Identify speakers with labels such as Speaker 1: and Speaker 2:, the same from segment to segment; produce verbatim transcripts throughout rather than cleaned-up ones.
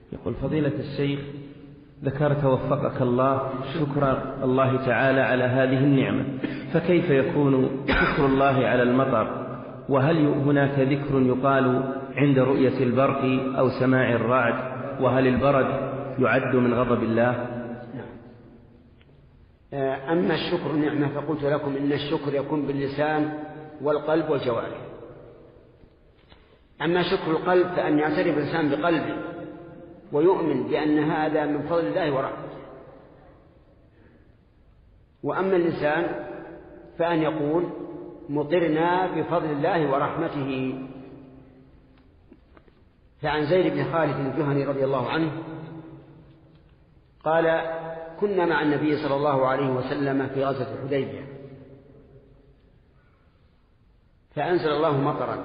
Speaker 1: يقول فضيلة الشيخ، ذكرت وفقك الله شكر الله تعالى على هذه النعمة، فكيف يكون شكر الله على المطر؟ وهل هناك ذكر يقال عند رؤية البرق أو سماع الرعد؟ وهل البرد يعد من غضب الله؟
Speaker 2: أما الشكر نعمة فقلت لكم إن الشكر يكون باللسان والقلب والجوارح. أما شكر القلب فأن يعترف الإنسان بقلبه ويؤمن بأن هذا من فضل الله ورحمته. وأما اللسان فأن يقول مطرنا بفضل الله ورحمته. فعن زيد بن خالد الجهني رضي الله عنه قال كنا مع النبي صلى الله عليه وسلم في غزوة الحديبية فأنزل الله مطرا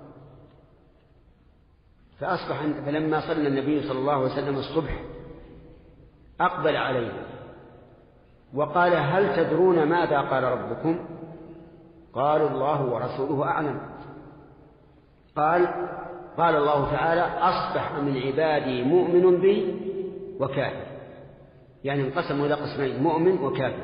Speaker 2: فأصبح فلما صلى النبي صلى الله عليه وسلم الصبح أقبل علينا وقال هل تدرون ماذا قال ربكم؟ قالوا الله ورسوله أعلم. قال قال الله تعالى أصبح من عبادي مؤمن بي وكافر، يعني انقسموا إلى قسمين مؤمن وكافر.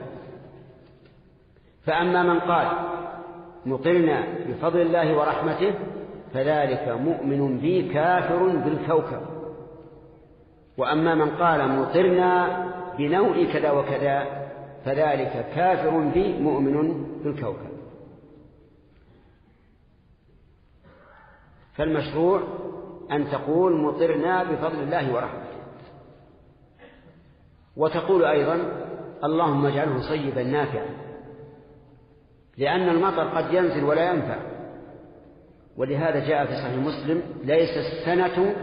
Speaker 2: فأما من قال مطرنا بفضل الله ورحمته فذلك مؤمن بي كافر بالكوكب. وأما من قال مطرنا بنوع كذا وكذا فذلك كافر بي مؤمن بالكوكب. فالمشروع أن تقول مطرنا بفضل الله ورحمته، وتقول أيضا اللهم اجعله صيبا نافعا، لأن المطر قد ينزل ولا ينفع. ولهذا جاء في صحيح مسلم ليس السنة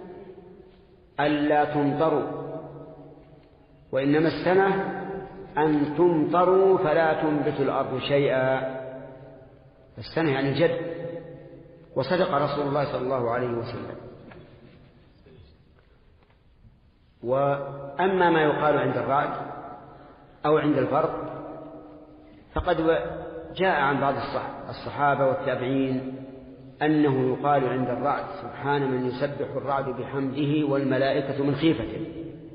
Speaker 2: ألا تمطروا وإنما السنة أن تمطروا فلا تنبت الأرض شيئا. السنة يعني جد. وصدق رسول الله صلى الله عليه وسلم. وأما ما يقال عند الرعد أو عند البرق فقد جاء عن بعض الصحابة والتابعين أنه يقال عند الرعد سبحان من يسبح الرعد بحمده والملائكة من خيفته.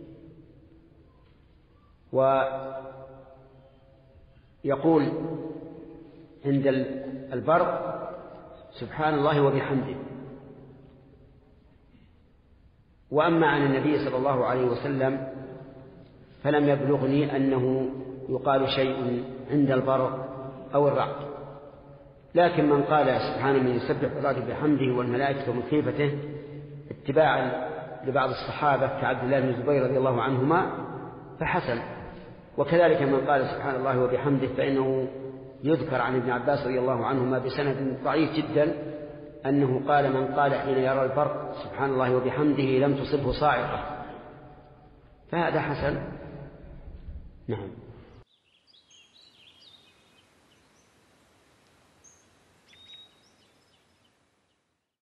Speaker 2: ويقول عند البرق سبحان الله وبحمده. وأما عن النبي صلى الله عليه وسلم فلم يبلغني أنه يقال شيء عند البرق أو الرعد. لكن من قال سبحان من يسبح الرعد بحمده والملائكة من خيفته اتباعا لبعض الصحابة كعبد الله بن الزبير رضي الله عنهما فحسن. وكذلك من قال سبحان الله وبحمده فإنه يذكر عن ابن عباس رضي الله عنهما بسند ضعيف جدا أنه قال من قال حين يرى البرق سبحان الله وبحمده لم تصبه صاعقة، فهذا حسن. نعم.